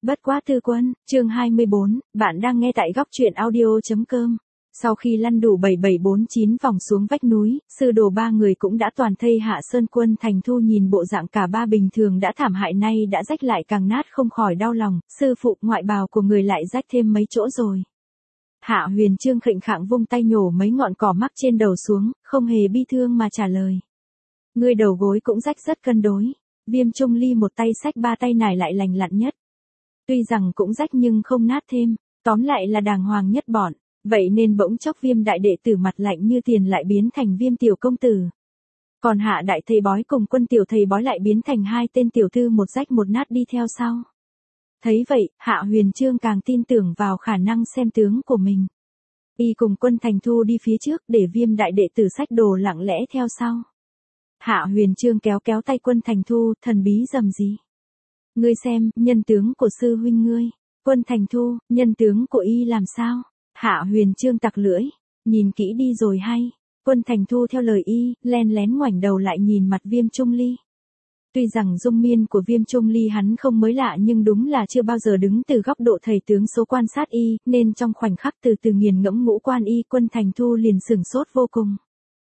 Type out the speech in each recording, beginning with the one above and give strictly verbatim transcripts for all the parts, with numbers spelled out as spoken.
Bất quá tư quân, chương hai mươi bốn, bạn đang nghe tại góc truyện audio.com. Sau khi lăn đủ bảy bảy bốn chín vòng xuống vách núi, sư đồ ba người cũng đã toàn thây hạ sơn. Quân Thành Thu nhìn bộ dạng cả ba bình thường đã thảm hại nay đã rách lại càng nát không khỏi đau lòng, sư phụ ngoại bào của người lại rách thêm mấy chỗ rồi. Hạ Huyền Trương khệnh khạng vung tay nhổ mấy ngọn cỏ mắc trên đầu xuống, không hề bi thương mà trả lời. Người đầu gối cũng rách rất cân đối. Viêm Trung Ly một tay xách ba tay nải lại lành lặn nhất. Tuy rằng cũng rách nhưng không nát thêm, tóm lại là đàng hoàng nhất bọn, vậy nên bỗng chốc Viêm đại đệ tử mặt lạnh như tiền lại biến thành Viêm tiểu công tử. Còn Hạ đại thầy bói cùng Quân tiểu thầy bói lại biến thành hai tên tiểu thư một rách một nát đi theo sau. Thấy vậy, Hạ Huyền Trương càng tin tưởng vào khả năng xem tướng của mình. Y cùng Quân Thành Thu đi phía trước để Viêm đại đệ tử xách đồ lặng lẽ theo sau. Hạ Huyền Trương kéo kéo tay Quân Thành Thu, thần bí rầm rì. Ngươi xem, nhân tướng của sư huynh ngươi. Quân Thành Thu, nhân tướng của y làm sao? Hạ Huyền Trương tặc lưỡi, nhìn kỹ đi rồi hay. Quân Thành Thu theo lời y, len lén ngoảnh đầu lại nhìn mặt Viêm Trung Ly. Tuy rằng dung miên của Viêm Trung Ly hắn không mới lạ nhưng đúng là chưa bao giờ đứng từ góc độ thầy tướng số quan sát y, nên trong khoảnh khắc từ từ nghiền ngẫm ngũ quan y, Quân Thành Thu liền sửng sốt vô cùng.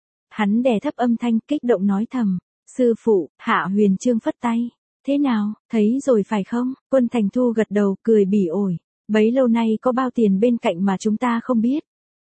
Hắn đè thấp âm thanh kích động nói thầm, sư phụ. Hạ Huyền Trương phất tay. Thế nào, thấy rồi phải không? Quân Thành Thu gật đầu, cười bỉ ổi. Bấy lâu nay có bao tiền bên cạnh mà chúng ta không biết.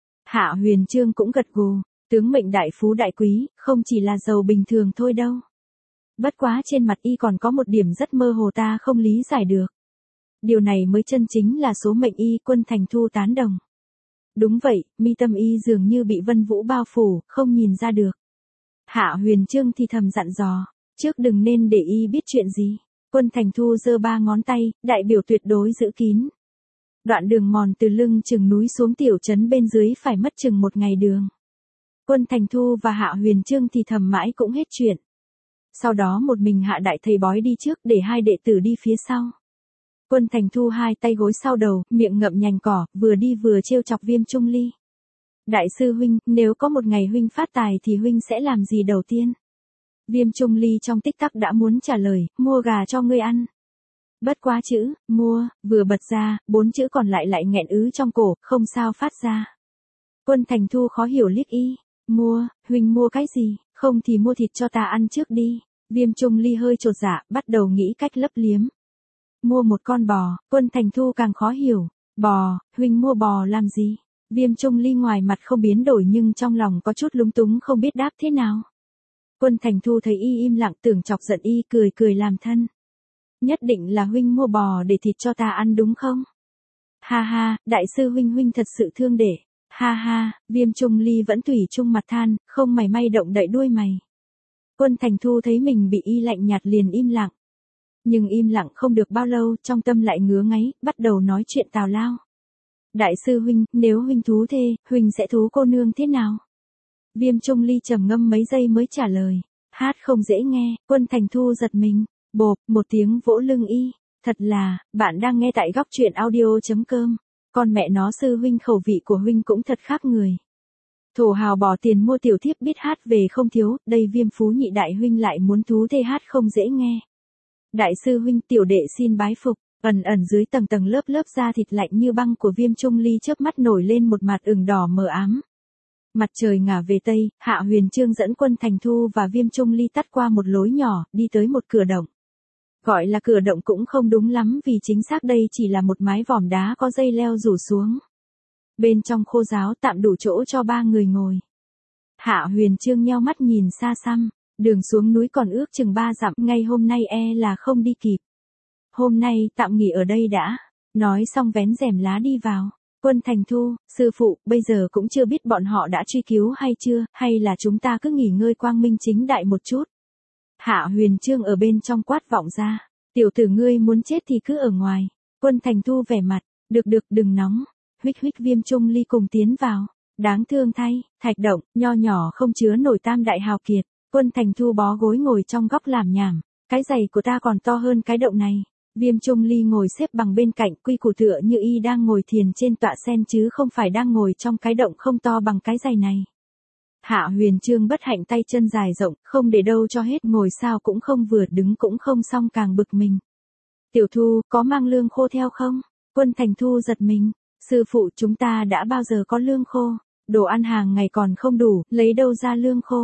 Hạ Huyền Trương cũng gật gù, tướng mệnh đại phú đại quý, không chỉ là giàu bình thường thôi đâu. Bất quá trên mặt y còn có một điểm rất mơ hồ ta không lý giải được. Điều này mới chân chính là số mệnh y. Quân Thành Thu tán đồng. Đúng vậy, mi tâm y dường như bị vân vũ bao phủ, không nhìn ra được. Hạ Huyền Trương thì thầm dặn dò, trước đừng nên để y biết chuyện gì. Quân Thành Thu giơ ba ngón tay, đại biểu tuyệt đối giữ kín. Đoạn đường mòn từ lưng chừng núi xuống tiểu trấn bên dưới phải mất chừng một ngày đường. Quân Thành Thu và Hạ Huyền Trương thì thầm mãi cũng hết chuyện. Sau đó một mình Hạ đại thầy bói đi trước để hai đệ tử đi phía sau. Quân Thành Thu hai tay gối sau đầu, miệng ngậm nhành cỏ, vừa đi vừa trêu chọc Viêm Trung Ly. Đại sư huynh, nếu có một ngày huynh phát tài thì huynh sẽ làm gì đầu tiên? Viêm Trung Ly trong tích tắc đã muốn trả lời, mua gà cho ngươi ăn. Bất quá chữ, mua, vừa bật ra, bốn chữ còn lại lại nghẹn ứ trong cổ, không sao phát ra. Quân Thành Thu khó hiểu liếc y, mua, huynh mua cái gì, không thì mua thịt cho ta ăn trước đi. Viêm Trung Ly hơi chột dạ, bắt đầu nghĩ cách lấp liếm. Mua một con bò. Quân Thành Thu càng khó hiểu, bò, huynh mua bò làm gì? Viêm Trung Ly ngoài mặt không biến đổi nhưng trong lòng có chút lúng túng không biết đáp thế nào. Quân Thành Thu thấy y im lặng tưởng chọc giận y, cười cười làm thân. Nhất định là huynh mua bò để thịt cho ta ăn đúng không? Ha ha, đại sư huynh huynh thật sự thương để. Ha ha, Viêm Trung Ly vẫn tùy trung mặt than, không mảy may động đậy đuôi mày. Quân Thành Thu thấy mình bị y lạnh nhạt liền im lặng. Nhưng im lặng không được bao lâu, trong tâm lại ngứa ngáy, bắt đầu nói chuyện tào lao. Đại sư huynh, nếu huynh thú thê, huynh sẽ thú cô nương thế nào? Viêm Trung Ly trầm ngâm mấy giây mới trả lời. Hát không dễ nghe. Quân Thành Thu giật mình, bộp, một tiếng vỗ lưng y. Thật là, bạn đang nghe tại góc truyện audio.com. Con mẹ nó, sư huynh khẩu vị của huynh cũng thật khác người. Thổ hào bỏ tiền mua tiểu thiếp biết hát về không thiếu, đây Viêm phú nhị đại huynh lại muốn thú thê hát không dễ nghe. Đại sư huynh, tiểu đệ xin bái phục. Ẩn ẩn dưới tầng tầng lớp lớp da thịt lạnh như băng của Viêm Trung Ly chớp mắt nổi lên một mặt ửng đỏ mờ ám. Mặt trời ngả về tây, Hạ Huyền Trương dẫn Quân Thành Thu và Viêm Trung Ly tắt qua một lối nhỏ, đi tới một cửa động. Gọi là cửa động cũng không đúng lắm vì chính xác đây chỉ là một mái vòm đá có dây leo rủ xuống. Bên trong khô ráo tạm đủ chỗ cho ba người ngồi. Hạ Huyền Trương nheo mắt nhìn xa xăm, đường xuống núi còn ước chừng ba dặm, ngay hôm nay e là không đi kịp. Hôm nay tạm nghỉ ở đây đã. Nói xong vén rèm lá đi vào. Quân Thành Thu, sư phụ, bây giờ cũng chưa biết bọn họ đã truy cứu hay chưa, hay là chúng ta cứ nghỉ ngơi quang minh chính đại một chút. Hạ Huyền Trương ở bên trong quát vọng ra. Tiểu tử ngươi muốn chết thì cứ ở ngoài. Quân Thành Thu vẻ mặt, được được đừng nóng. Huých huých Viêm Trung Ly cùng tiến vào. Đáng thương thay, thạch động, nho nhỏ không chứa nổi tam đại hào kiệt. Quân Thành Thu bó gối ngồi trong góc làm nhảm. Cái giày của ta còn to hơn cái động này. Viêm Trung Ly ngồi xếp bằng bên cạnh, quy củ tựa như y đang ngồi thiền trên tọa sen chứ không phải đang ngồi trong cái động không to bằng cái giày này. Hạ Huyền Trương bất hạnh tay chân dài rộng, không để đâu cho hết, ngồi sao cũng không vừa, đứng cũng không xong càng bực mình. Tiểu Thu, có mang lương khô theo không? Quân Thành Thu giật mình. Sư phụ, chúng ta đã bao giờ có lương khô? Đồ ăn hàng ngày còn không đủ, lấy đâu ra lương khô?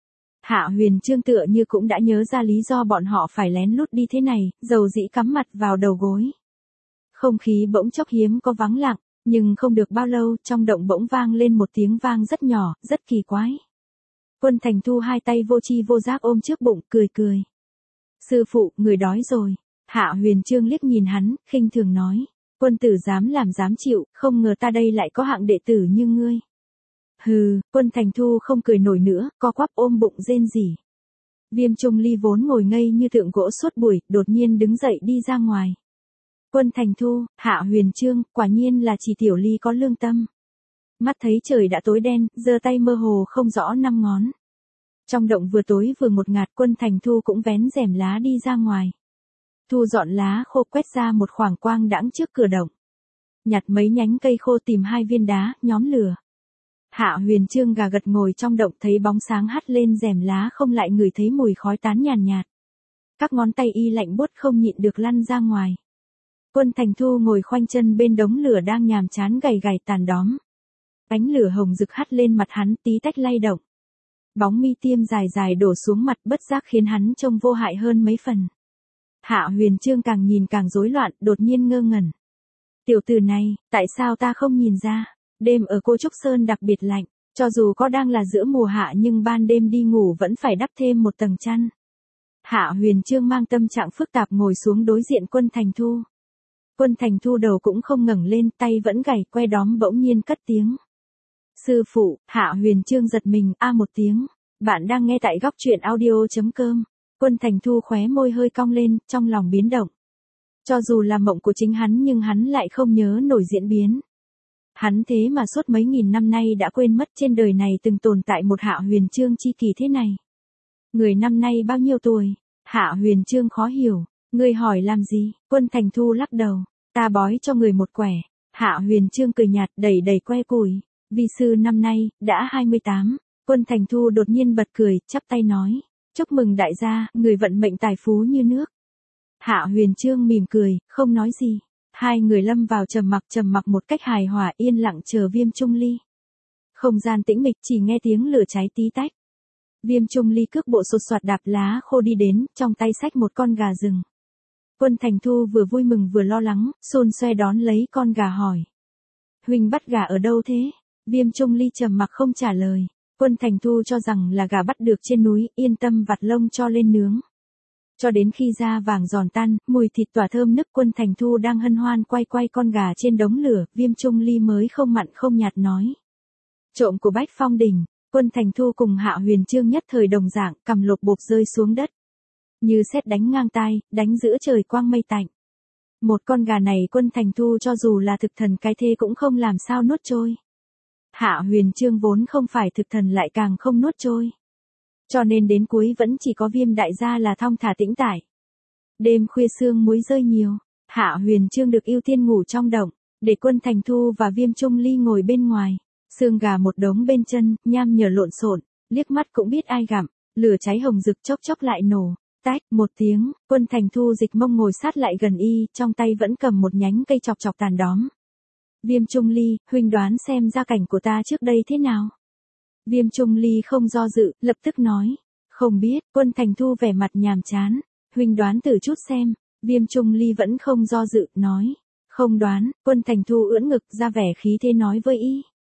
Hạ Huyền Trương tựa như cũng đã nhớ ra lý do bọn họ phải lén lút đi thế này, dầu dĩ cắm mặt vào đầu gối. Không khí bỗng chốc hiếm có vắng lặng, nhưng không được bao lâu, trong động bỗng vang lên một tiếng vang rất nhỏ, rất kỳ quái. Quân Thành Thu hai tay vô tri vô giác ôm trước bụng, cười cười. Sư phụ, người đói rồi. Hạ Huyền Trương liếc nhìn hắn, khinh thường nói. Quân tử dám làm dám chịu, không ngờ ta đây lại có hạng đệ tử như ngươi. Hừ, Quân Thành Thu không cười nổi nữa, co quắp ôm bụng rên rỉ. Viêm Trung Ly vốn ngồi ngây như tượng gỗ suốt buổi, đột nhiên đứng dậy đi ra ngoài. Quân Thành Thu, Hạ Huyền Trương, quả nhiên là chỉ Tiểu Ly có lương tâm. Mắt thấy trời đã tối đen, giơ tay mơ hồ không rõ năm ngón. Trong động vừa tối vừa một ngạt, Quân Thành Thu cũng vén rèm lá đi ra ngoài. Thu dọn lá khô, quét ra một khoảng quang đãng trước cửa động. Nhặt mấy nhánh cây khô, tìm hai viên đá, nhóm lửa. Hạ Huyền Trương gà gật ngồi trong động, thấy bóng sáng hắt lên rèm lá không lại ngửi thấy mùi khói tán nhàn nhạt, nhạt. Các ngón tay y lạnh buốt không nhịn được lăn ra ngoài. Quân Thành Thu ngồi khoanh chân bên đống lửa đang nhàm chán gầy gầy tàn đóm. Ánh lửa hồng rực hắt lên mặt hắn, tí tách lay động. Bóng mi tiêm dài dài đổ xuống mặt, bất giác khiến hắn trông vô hại hơn mấy phần. Hạ Huyền Trương càng nhìn càng rối loạn, đột nhiên ngơ ngẩn. Tiểu tử này, tại sao ta không nhìn ra? Đêm ở Cô Trúc Sơn đặc biệt lạnh, cho dù có đang là giữa mùa hạ nhưng ban đêm đi ngủ vẫn phải đắp thêm một tầng chăn. Hạ Huyền Trương mang tâm trạng phức tạp ngồi xuống đối diện Quân Thành Thu. Quân Thành Thu đầu cũng không ngẩng lên, tay vẫn gảy que đóm bỗng nhiên cất tiếng. Sư phụ, Hạ Huyền Trương giật mình, a một tiếng. Bạn đang nghe tại góc truyện audio chấm com. Quân Thành Thu khóe môi hơi cong lên, trong lòng biến động. Cho dù là mộng của chính hắn nhưng hắn lại không nhớ nổi diễn biến. Hắn thế mà suốt mấy nghìn năm nay đã quên mất trên đời này từng tồn tại một Hạ Huyền Trương chi kỳ thế này. Người năm nay bao nhiêu tuổi? Hạ Huyền Trương khó hiểu. Ngươi hỏi làm gì? Quân Thành Thu lắc đầu. Ta bói cho người một quẻ. Hạ Huyền Trương cười nhạt, đẩy đẩy que củi. Vi sư năm nay, đã hai mươi tám. Quân Thành Thu đột nhiên bật cười, chắp tay nói. Chúc mừng đại gia, người vận mệnh tài phú như nước. Hạ Huyền Trương mỉm cười, không nói gì. Hai người lâm vào trầm mặc trầm mặc một cách hài hòa, yên lặng chờ Viêm Trung Ly. Không gian tĩnh mịch, chỉ nghe tiếng lửa cháy tí tách. Viêm Trung Ly cước bộ sột soạt đạp lá khô đi đến, trong tay xách một con gà rừng. Quân Thành Thu vừa vui mừng vừa lo lắng, xôn xoe đón lấy con gà hỏi. Huynh bắt gà ở đâu thế? Viêm Trung Ly trầm mặc không trả lời. Quân Thành Thu cho rằng là gà bắt được trên núi, yên tâm vặt lông cho lên nướng. Cho đến khi da vàng giòn tan, mùi thịt tỏa thơm nức, Quân Thành Thu đang hân hoan quay quay con gà trên đống lửa, Viêm Trung Ly mới không mặn không nhạt nói. Trộm của Bách Phong Đình. Quân Thành Thu cùng Hạ Huyền Trương nhất thời đồng dạng, cầm lột bộp rơi xuống đất. Như sét đánh ngang tai, đánh giữa trời quang mây tạnh. Một con gà này Quân Thành Thu cho dù là thực thần cái thế cũng không làm sao nuốt trôi. Hạ Huyền Trương vốn không phải thực thần lại càng không nuốt trôi. Cho nên đến cuối vẫn chỉ có Viêm đại gia là thong thả tĩnh tại. Đêm khuya sương muối rơi nhiều, Hạ Huyền Trương được ưu tiên ngủ trong động, để Quân Thành Thu và Viêm Trung Ly ngồi bên ngoài. Xương gà một đống bên chân, nham nhở lộn xộn, liếc mắt cũng biết ai gặm, lửa cháy hồng rực chốc chốc lại nổ. Tách, một tiếng, Quân Thành Thu dịch mông ngồi sát lại gần y, trong tay vẫn cầm một nhánh cây chọc chọc tàn đóm. Viêm Trung Ly, huynh đoán xem gia cảnh của ta trước đây thế nào? Viêm Trung Ly không do dự, lập tức nói. Không biết. Quân Thành Thu vẻ mặt nhàm chán. Huynh đoán thử chút xem. Viêm Trung Ly vẫn không do dự, nói. Không đoán. Quân Thành Thu ưỡn ngực ra vẻ khí thế nói với y.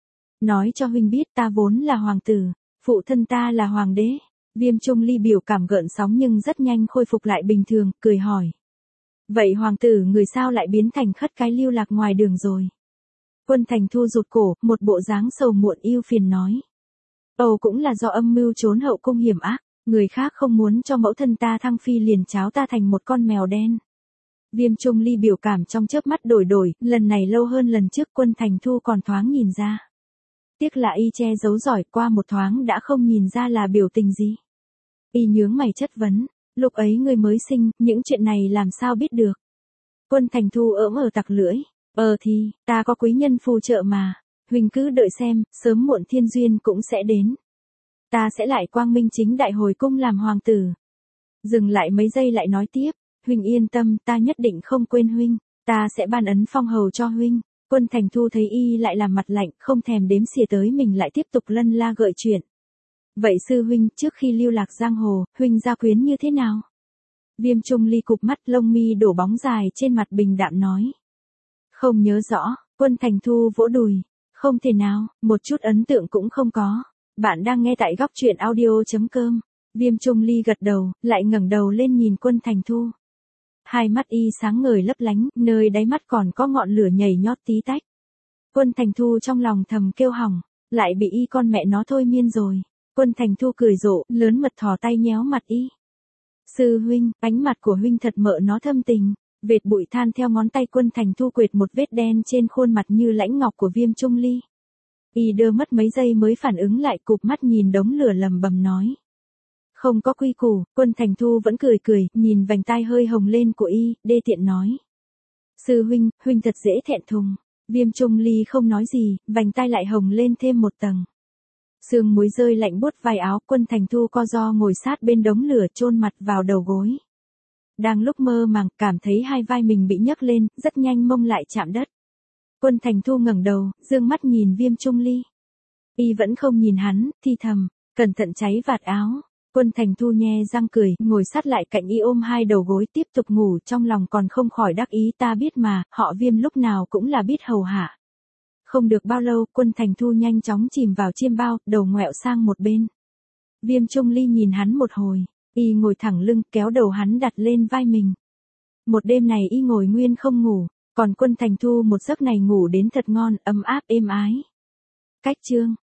Nói cho huynh biết ta vốn là hoàng tử, phụ thân ta là hoàng đế. Viêm Trung Ly biểu cảm gợn sóng nhưng rất nhanh khôi phục lại bình thường, cười hỏi. Vậy hoàng tử người sao lại biến thành khất cái lưu lạc ngoài đường rồi? Quân Thành Thu rụt cổ, một bộ dáng sầu muộn ưu phiền nói. Âu cũng là do âm mưu trốn hậu cung hiểm ác, người khác không muốn cho mẫu thân ta thăng phi liền cháo ta thành một con mèo đen. Viêm Trung Ly biểu cảm trong chớp mắt đổi đổi, lần này lâu hơn lần trước. Quân Thành Thu còn thoáng nhìn ra. Tiếc là y che giấu giỏi, qua một thoáng đã không nhìn ra là biểu tình gì. Y nhướng mày chất vấn, lúc ấy người mới sinh, những chuyện này làm sao biết được? Quân Thành Thu ỡm ở tặc lưỡi, ờ thì, ta có quý nhân phù trợ mà, huynh cứ đợi xem, sớm muộn thiên duyên cũng sẽ đến. Ta sẽ lại quang minh chính đại hồi cung làm hoàng tử. Dừng lại mấy giây lại nói tiếp, huynh yên tâm, ta nhất định không quên huynh, ta sẽ ban ấn phong hầu cho huynh. Quân Thành Thu thấy y lại làm mặt lạnh, không thèm đếm xỉa tới mình lại tiếp tục lân la gợi chuyện. Vậy sư huynh, trước khi lưu lạc giang hồ, huynh gia quyến như thế nào? Viêm Trung Ly cụp mắt, lông mi đổ bóng dài trên mặt bình đạm nói. Không nhớ rõ. Quân Thành Thu vỗ đùi. Không thể nào, một chút ấn tượng cũng không có. Bạn đang nghe tại góc truyện audio.com. Viêm Trung Ly gật đầu, lại ngẩng đầu lên nhìn Quân Thành Thu. Hai mắt y sáng ngời lấp lánh, nơi đáy mắt còn có ngọn lửa nhảy nhót tí tách. Quân Thành Thu trong lòng thầm kêu hỏng, lại bị y con mẹ nó thôi miên rồi. Quân Thành Thu cười rộ, lớn mật thò tay nhéo mặt y. Sư huynh, ánh mặt của huynh thật mợ nó thâm tình. Vệt bụi than theo ngón tay Quân Thành Thu quệt một vết đen trên khuôn mặt như lãnh ngọc của Viêm Trung Ly. Y đơ mất mấy giây mới phản ứng lại, cụp mắt nhìn đống lửa lầm bầm nói. Không có quy củ. Quân Thành Thu vẫn cười cười, nhìn vành tai hơi hồng lên của y, đê tiện nói. Sư huynh, huynh thật dễ thẹn thùng. Viêm Trung Ly không nói gì, vành tai lại hồng lên thêm một tầng. Sương muối rơi lạnh buốt vai áo, Quân Thành Thu co ro ngồi sát bên đống lửa, chôn mặt vào đầu gối. Đang lúc mơ màng, cảm thấy hai vai mình bị nhấc lên, rất nhanh mông lại chạm đất. Quân Thành Thu ngẩng đầu, dương mắt nhìn Viêm Trung Ly. Y vẫn không nhìn hắn, thì thầm, cẩn thận cháy vạt áo. Quân Thành Thu nhe răng cười, ngồi sát lại cạnh y ôm hai đầu gối tiếp tục ngủ, trong lòng còn không khỏi đắc ý, ta biết mà, họ Viêm lúc nào cũng là biết hầu hạ. Không được bao lâu, Quân Thành Thu nhanh chóng chìm vào chiêm bao, đầu ngoẹo sang một bên. Viêm Trung Ly nhìn hắn một hồi, y ngồi thẳng lưng, kéo đầu hắn đặt lên vai mình. Một đêm này y ngồi nguyên không ngủ, còn Quân Thành Thu một giấc này ngủ đến thật ngon, ấm áp êm ái. Cách chương